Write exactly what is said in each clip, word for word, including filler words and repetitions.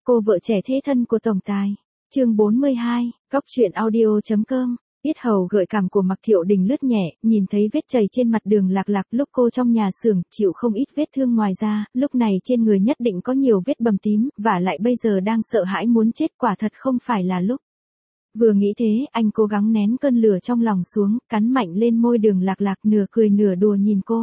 Cô vợ trẻ thế thân của tổng tài. Chương bốn mươi hai, Góc truyện audio.com. Yết hầu gợi cảm của Mạc Thiệu Đình lướt nhẹ, nhìn thấy vết chày trên mặt Đường Lạc Lạc lúc cô trong nhà xưởng, chịu không ít vết thương ngoài ra, lúc này trên người nhất định có nhiều vết bầm tím, và lại bây giờ đang sợ hãi muốn chết, quả thật không phải là lúc. Vừa nghĩ thế, anh cố gắng nén cơn lửa trong lòng xuống, cắn mạnh lên môi Đường Lạc Lạc, nửa cười nửa đùa nhìn cô.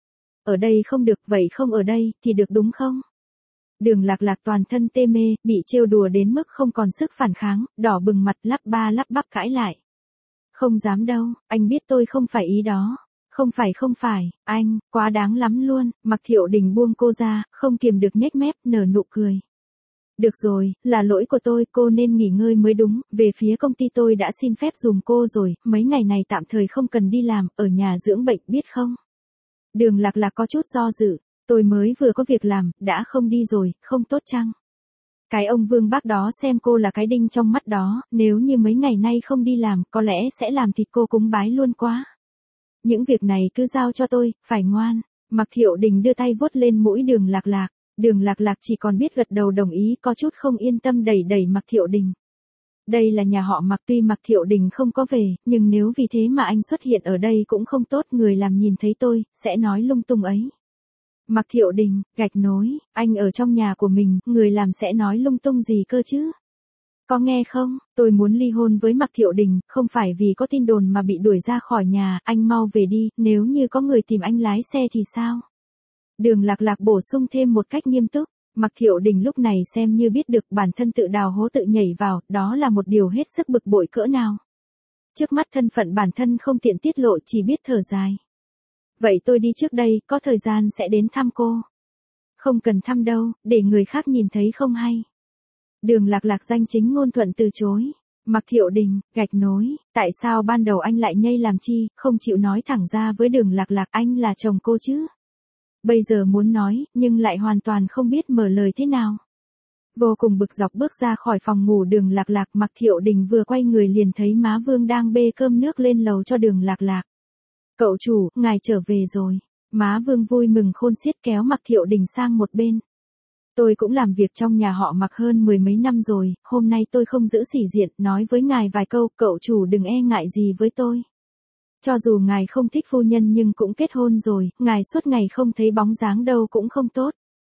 Ở đây không được, vậy không ở đây, thì được đúng không? Đường Lạc Lạc toàn thân tê mê, bị trêu đùa đến mức không còn sức phản kháng, đỏ bừng mặt lắp ba lắp bắp cãi lại. Không dám đâu, anh biết tôi không phải ý đó. Không phải không phải, anh, quá đáng lắm luôn. Mạc Thiệu Đình buông cô ra, không kiềm được nhếch mép, nở nụ cười. Được rồi, là lỗi của tôi, cô nên nghỉ ngơi mới đúng, về phía công ty tôi đã xin phép dùm cô rồi, mấy ngày này tạm thời không cần đi làm, ở nhà dưỡng bệnh biết không? Đường Lạc Lạc có chút do dự, tôi mới vừa có việc làm, đã không đi rồi, không tốt chăng? Cái ông Vương bác đó xem cô là cái đinh trong mắt đó, nếu như mấy ngày nay không đi làm, có lẽ sẽ làm thịt cô cúng bái luôn quá. Những việc này cứ giao cho tôi, phải ngoan. Mạc Thiệu Đình đưa tay vuốt lên mũi Đường Lạc Lạc, Đường Lạc Lạc chỉ còn biết gật đầu đồng ý, có chút không yên tâm đẩy đẩy Mạc Thiệu Đình. Đây là nhà họ Mạc, tuy Mạc Thiệu Đình không có về, nhưng nếu vì thế mà anh xuất hiện ở đây cũng không tốt, người làm nhìn thấy tôi, sẽ nói lung tung ấy. Mạc Thiệu Đình, gạch nối, anh ở trong nhà của mình, người làm sẽ nói lung tung gì cơ chứ? Có nghe không, tôi muốn ly hôn với Mạc Thiệu Đình, không phải vì có tin đồn mà bị đuổi ra khỏi nhà, anh mau về đi, nếu như có người tìm anh lái xe thì sao? Đường Lạc Lạc bổ sung thêm một cách nghiêm túc. Mạc Thiệu Đình lúc này xem như biết được bản thân tự đào hố tự nhảy vào, đó là một điều hết sức bực bội cỡ nào. Trước mắt thân phận bản thân không tiện tiết lộ, chỉ biết thở dài. Vậy tôi đi trước đây, có thời gian sẽ đến thăm cô. Không cần thăm đâu, để người khác nhìn thấy không hay. Đường Lạc Lạc danh chính ngôn thuận từ chối. Mạc Thiệu Đình, gạch nối, tại sao ban đầu anh lại nhây làm chi, không chịu nói thẳng ra với Đường Lạc Lạc anh là chồng cô chứ? Bây giờ muốn nói, nhưng lại hoàn toàn không biết mở lời thế nào. Vô cùng bực dọc bước ra khỏi phòng ngủ Đường Lạc Lạc, Mạc Thiệu Đình vừa quay người liền thấy má Vương đang bê cơm nước lên lầu cho Đường Lạc Lạc. Cậu chủ, ngài trở về rồi. Má Vương vui mừng khôn xiết kéo Mạc Thiệu Đình sang một bên. Tôi cũng làm việc trong nhà họ Mạc hơn mười mấy năm rồi, hôm nay tôi không giữ sĩ diện, nói với ngài vài câu, cậu chủ đừng e ngại gì với tôi. Cho dù ngài không thích phu nhân nhưng cũng kết hôn rồi, ngài suốt ngày không thấy bóng dáng đâu cũng không tốt.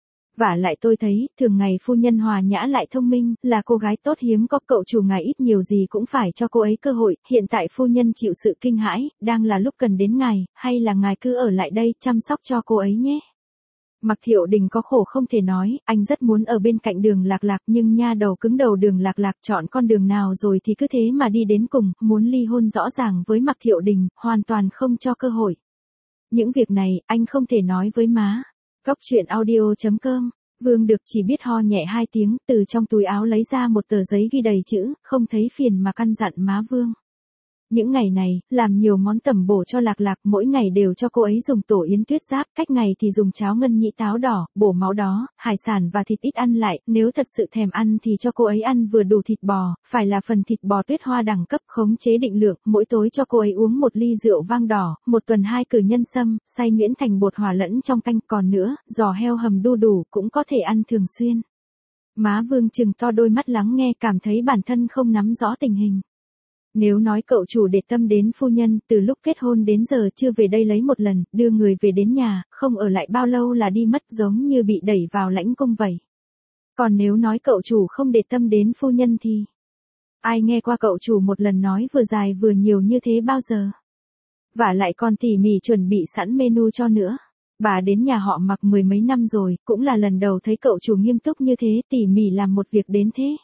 Vả lại tôi thấy, thường ngày phu nhân hòa nhã lại thông minh, là cô gái tốt hiếm có, cậu chủ ngài ít nhiều gì cũng phải cho cô ấy cơ hội, hiện tại phu nhân chịu sự kinh hãi, đang là lúc cần đến ngài, hay là ngài cứ ở lại đây, chăm sóc cho cô ấy nhé. Mạc Thiệu Đình có khổ không thể nói, anh rất muốn ở bên cạnh Đường Lạc Lạc nhưng nha đầu cứng đầu Đường Lạc Lạc chọn con đường nào rồi thì cứ thế mà đi đến cùng, muốn ly hôn rõ ràng với Mạc Thiệu Đình, hoàn toàn không cho cơ hội. Những việc này, anh không thể nói với má. Góc truyện audio.com. Vương Được chỉ biết ho nhẹ hai tiếng, từ trong túi áo lấy ra một tờ giấy ghi đầy chữ, không thấy phiền mà căn dặn má Vương. Những ngày này, làm nhiều món tẩm bổ cho Lạc Lạc, mỗi ngày đều cho cô ấy dùng tổ yến tuyết giáp, cách ngày thì dùng cháo ngân nhị táo đỏ, bổ máu đó, hải sản và thịt ít ăn lại, nếu thật sự thèm ăn thì cho cô ấy ăn vừa đủ thịt bò, phải là phần thịt bò tuyết hoa đẳng cấp, khống chế định lượng, mỗi tối cho cô ấy uống một ly rượu vang đỏ, một tuần hai cử nhân sâm, xay nhuyễn thành bột hòa lẫn trong canh, còn nữa, giò heo hầm đu đủ cũng có thể ăn thường xuyên. Má Vương trừng to đôi mắt lắng nghe, cảm thấy bản thân không nắm rõ tình hình. Nếu nói cậu chủ để tâm đến phu nhân, từ lúc kết hôn đến giờ chưa về đây lấy một lần, đưa người về đến nhà, không ở lại bao lâu là đi mất, giống như bị đẩy vào lãnh cung vậy. Còn nếu nói cậu chủ không để tâm đến phu nhân thì... ai nghe qua cậu chủ một lần nói vừa dài vừa nhiều như thế bao giờ? Vả lại còn tỉ mỉ chuẩn bị sẵn menu cho nữa. Bà đến nhà họ Mạc mười mấy năm rồi, cũng là lần đầu thấy cậu chủ nghiêm túc như thế, tỉ mỉ làm một việc đến thế.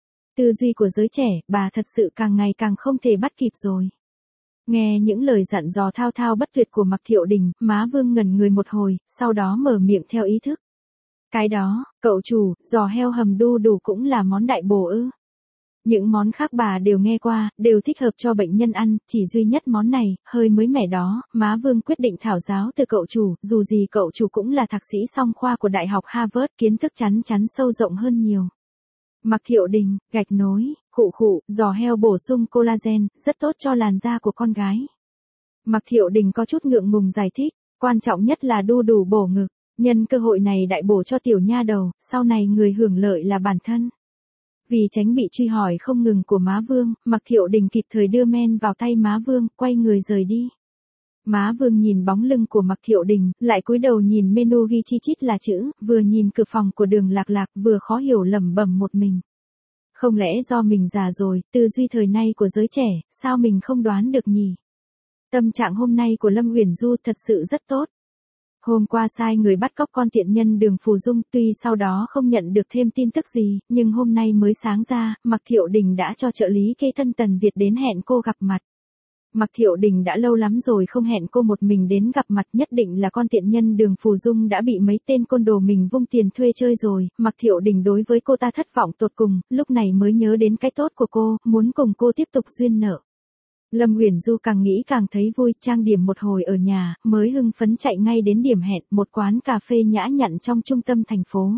Tư duy của giới trẻ, bà thật sự càng ngày càng không thể bắt kịp rồi. Nghe những lời dặn dò thao thao bất tuyệt của Mạc Thiệu Đình, má Vương ngẩn người một hồi, sau đó mở miệng theo ý thức. Cái đó, cậu chủ, giò heo hầm đu đủ cũng là món đại bổ ư? Những món khác bà đều nghe qua, đều thích hợp cho bệnh nhân ăn, chỉ duy nhất món này, hơi mới mẻ đó, má Vương quyết định thảo giáo từ cậu chủ, dù gì cậu chủ cũng là thạc sĩ song khoa của Đại học Harvard, kiến thức chắn chắn sâu rộng hơn nhiều. Mạc Thiệu Đình, gạch nối, khụ khụ, giò heo bổ sung collagen, rất tốt cho làn da của con gái. Mạc Thiệu Đình có chút ngượng ngùng giải thích, quan trọng nhất là đu đủ bổ ngực, nhân cơ hội này đại bổ cho tiểu nha đầu, sau này người hưởng lợi là bản thân. Vì tránh bị truy hỏi không ngừng của má Vương, Mạc Thiệu Đình kịp thời đưa men vào tay má Vương, quay người rời đi. Má Vương nhìn bóng lưng của Mạc Thiệu Đình, lại cúi đầu nhìn menu ghi chi chít là chữ, vừa nhìn cửa phòng của Đường Lạc Lạc, vừa khó hiểu lẩm bẩm một mình. Không lẽ do mình già rồi, tư duy thời nay của giới trẻ, sao mình không đoán được nhỉ? Tâm trạng hôm nay của Lâm Uyển Du thật sự rất tốt. Hôm qua sai người bắt cóc con tiện nhân Đường Phù Dung, tuy sau đó không nhận được thêm tin tức gì, nhưng hôm nay mới sáng ra, Mạc Thiệu Đình đã cho trợ lý kê thân Tần Việt đến hẹn cô gặp mặt. Mạc Thiệu Đình đã lâu lắm rồi không hẹn cô một mình đến gặp mặt, nhất định là con tiện nhân Đường Phù Dung đã bị mấy tên côn đồ mình vung tiền thuê chơi rồi. Mạc Thiệu Đình đối với cô ta thất vọng tột cùng, lúc này mới nhớ đến cái tốt của cô, muốn cùng cô tiếp tục duyên nợ. Lâm Uyển Du càng nghĩ càng thấy vui, trang điểm một hồi ở nhà, mới hưng phấn chạy ngay đến điểm hẹn, một quán cà phê nhã nhặn trong trung tâm thành phố.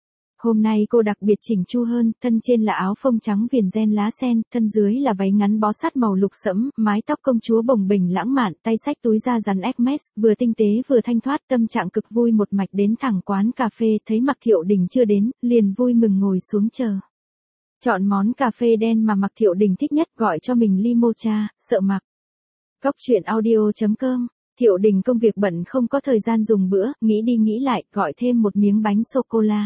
Hôm nay cô đặc biệt chỉnh chu hơn, thân trên là áo phông trắng viền ren lá sen, thân dưới là váy ngắn bó sát màu lục sẫm, mái tóc công chúa bồng bềnh lãng mạn, tay xách túi da rắn Hermes, vừa tinh tế vừa thanh thoát, tâm trạng cực vui một mạch đến thẳng quán cà phê, thấy Mạc Thiệu Đình chưa đến, liền vui mừng ngồi xuống chờ. Chọn món cà phê đen mà Mạc Thiệu Đình thích nhất, gọi cho mình ly mocha, sợ mặc. Cóc truyện audio chấm com. Thiệu Đình công việc bận không có thời gian dùng bữa, nghĩ đi nghĩ lại, gọi thêm một miếng bánh sô-cô-la.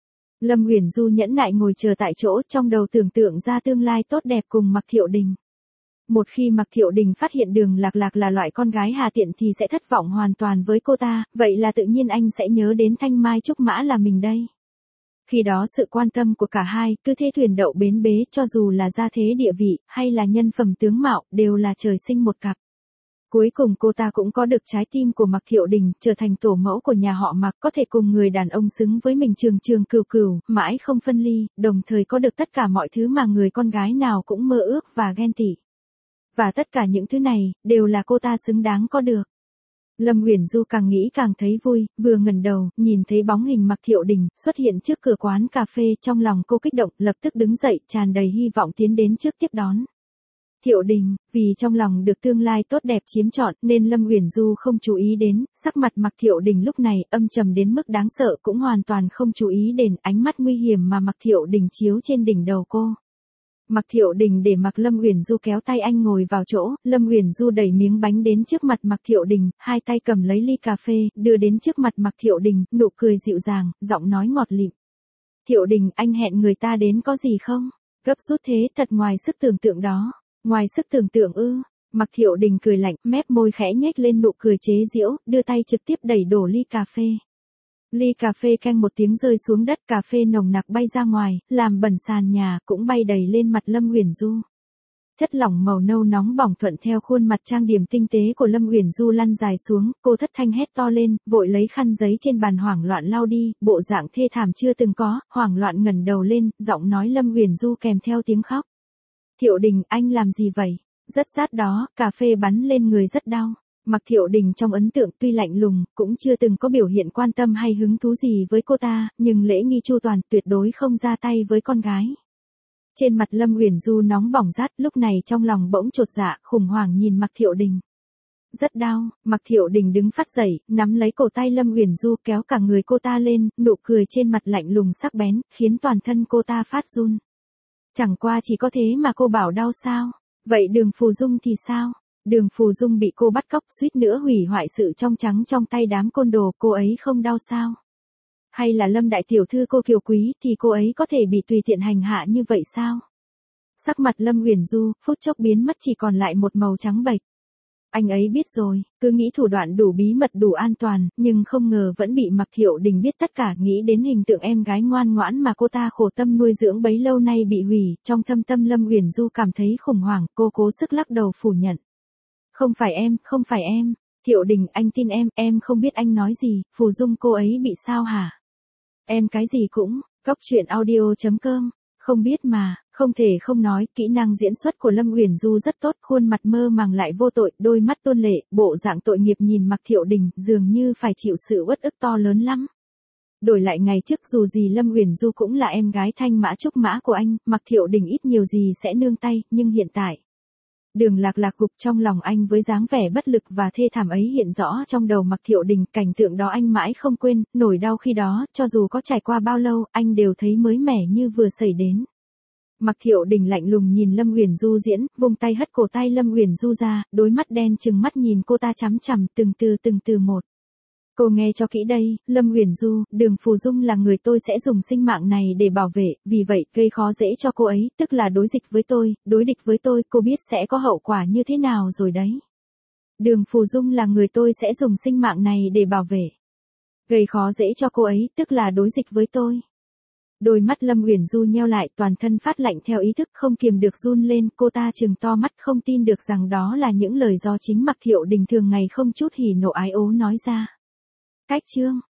Lâm Uyển Du nhẫn nại ngồi chờ tại chỗ, trong đầu tưởng tượng ra tương lai tốt đẹp cùng Mạc Thiệu Đình. Một khi Mạc Thiệu Đình phát hiện Đường Lạc Lạc là loại con gái hà tiện thì sẽ thất vọng hoàn toàn với cô ta, vậy là tự nhiên anh sẽ nhớ đến Thanh Mai Trúc Mã là mình đây. Khi đó sự quan tâm của cả hai, cứ thế thuyền đậu bến bế, cho dù là gia thế địa vị, hay là nhân phẩm tướng mạo, đều là trời sinh một cặp. Cuối cùng cô ta cũng có được trái tim của Mạc Thiệu Đình, trở thành tổ mẫu của nhà họ Mạc, có thể cùng người đàn ông xứng với mình trường trường cửu cửu, mãi không phân ly, đồng thời có được tất cả mọi thứ mà người con gái nào cũng mơ ước và ghen tị. Và tất cả những thứ này, đều là cô ta xứng đáng có được. Lâm Uyển Du càng nghĩ càng thấy vui, vừa ngẩng đầu, nhìn thấy bóng hình Mạc Thiệu Đình xuất hiện trước cửa quán cà phê, trong lòng cô kích động, lập tức đứng dậy, tràn đầy hy vọng tiến đến trước tiếp đón. Thiệu Đình, vì trong lòng được tương lai tốt đẹp chiếm trọn, nên Lâm Uyển Du không chú ý đến, sắc mặt Mạc Thiệu Đình lúc này âm trầm đến mức đáng sợ, cũng hoàn toàn không chú ý đến ánh mắt nguy hiểm mà Mạc Thiệu Đình chiếu trên đỉnh đầu cô. Mạc Thiệu Đình để mặc Lâm Uyển Du kéo tay anh ngồi vào chỗ, Lâm Uyển Du đẩy miếng bánh đến trước mặt Mạc Thiệu Đình, hai tay cầm lấy ly cà phê, đưa đến trước mặt Mạc Thiệu Đình, nụ cười dịu dàng, giọng nói ngọt lịm. Thiệu Đình, anh hẹn người ta đến có gì không? Gấp rút thế, thật ngoài sức tưởng tượng đó. Ngoài sức tưởng tượng ư? Mạc Thiệu Đình cười lạnh, mép môi khẽ nhếch lên nụ cười chế giễu, đưa tay trực tiếp đẩy đổ ly cà phê. Ly cà phê keng một tiếng rơi xuống đất, cà phê nồng nặc bay ra ngoài, làm bẩn sàn nhà, cũng bay đầy lên mặt Lâm Uyển Du. Chất lỏng màu nâu nóng bỏng thuận theo khuôn mặt trang điểm tinh tế của Lâm Uyển Du lăn dài xuống, cô thất thanh hét to lên, vội lấy khăn giấy trên bàn hoảng loạn lau đi, bộ dạng thê thảm chưa từng có, hoảng loạn ngẩng đầu lên, giọng nói Lâm Uyển Du kèm theo tiếng khóc. Thiệu Đình, anh làm gì vậy? Rất rát đó, cà phê bắn lên người rất đau. Mạc Thiệu Đình trong ấn tượng tuy lạnh lùng, cũng chưa từng có biểu hiện quan tâm hay hứng thú gì với cô ta, nhưng lễ nghi chu toàn, tuyệt đối không ra tay với con gái. Trên mặt Lâm Uyển Du nóng bỏng rát, lúc này trong lòng bỗng chột dạ, khủng hoảng nhìn Mạc Thiệu Đình. Rất đau, Mạc Thiệu Đình đứng phát dậy, nắm lấy cổ tay Lâm Uyển Du kéo cả người cô ta lên, nụ cười trên mặt lạnh lùng sắc bén, khiến toàn thân cô ta phát run. Chẳng qua chỉ có thế mà cô bảo đau sao? Vậy Đường Phù Dung thì sao? Đường Phù Dung bị cô bắt cóc, suýt nữa hủy hoại sự trong trắng trong tay đám côn đồ, cô ấy không đau sao? Hay là Lâm đại tiểu thư cô Kiều Quý thì cô ấy có thể bị tùy tiện hành hạ như vậy sao? Sắc mặt Lâm Uyển Du phút chốc biến mất, chỉ còn lại một màu trắng bệch. Anh ấy biết rồi, cứ nghĩ thủ đoạn đủ bí mật đủ an toàn, nhưng không ngờ vẫn bị Mạc Thiệu Đình biết tất cả, nghĩ đến hình tượng em gái ngoan ngoãn mà cô ta khổ tâm nuôi dưỡng bấy lâu nay bị hủy, trong thâm tâm Lâm Uyển Du cảm thấy khủng hoảng, cô cố sức lắc đầu phủ nhận. Không phải em, không phải em, Thiệu Đình anh tin em, em không biết anh nói gì, Phù Dung cô ấy bị sao hả? Em cái gì cũng, cóc truyện audio chấm com, không biết mà, không thể không nói, kỹ năng diễn xuất của Lâm Uyển Du rất tốt, khuôn mặt mơ màng lại vô tội, đôi mắt tuôn lệ, bộ dạng tội nghiệp nhìn Mạc Thiệu Đình, dường như phải chịu sự uất ức to lớn lắm. Đổi lại ngày trước dù gì Lâm Uyển Du cũng là em gái Thanh Mã Trúc Mã của anh, Mạc Thiệu Đình ít nhiều gì sẽ nương tay, nhưng hiện tại, Đường Lạc Lạc gục trong lòng anh với dáng vẻ bất lực và thê thảm ấy hiện rõ trong đầu Mạc Thiệu Đình, cảnh tượng đó anh mãi không quên, nỗi đau khi đó, cho dù có trải qua bao lâu, anh đều thấy mới mẻ như vừa xảy đến. Mạc Thiệu Đình lạnh lùng nhìn Lâm Uyển Du diễn, vung tay hất cổ tay Lâm Uyển Du ra, đôi mắt đen trừng mắt nhìn cô ta chằm chằm từng từ từng từ một. Cô nghe cho kỹ đây, Lâm Uyển Du, Đường Phù Dung là người tôi sẽ dùng sinh mạng này để bảo vệ, vì vậy gây khó dễ cho cô ấy, tức là đối dịch với tôi, đối địch với tôi, cô biết sẽ có hậu quả như thế nào rồi đấy. Đường Phù Dung là người tôi sẽ dùng sinh mạng này để bảo vệ. Gây khó dễ cho cô ấy, tức là đối dịch với tôi. Đôi mắt Lâm Uyển Du nheo lại, toàn thân phát lạnh theo ý thức không kiềm được run lên, cô ta trừng to mắt không tin được rằng đó là những lời do chính Mạc Thiệu Đình thường ngày không chút hỉ nộ ái ố nói ra. Cách chương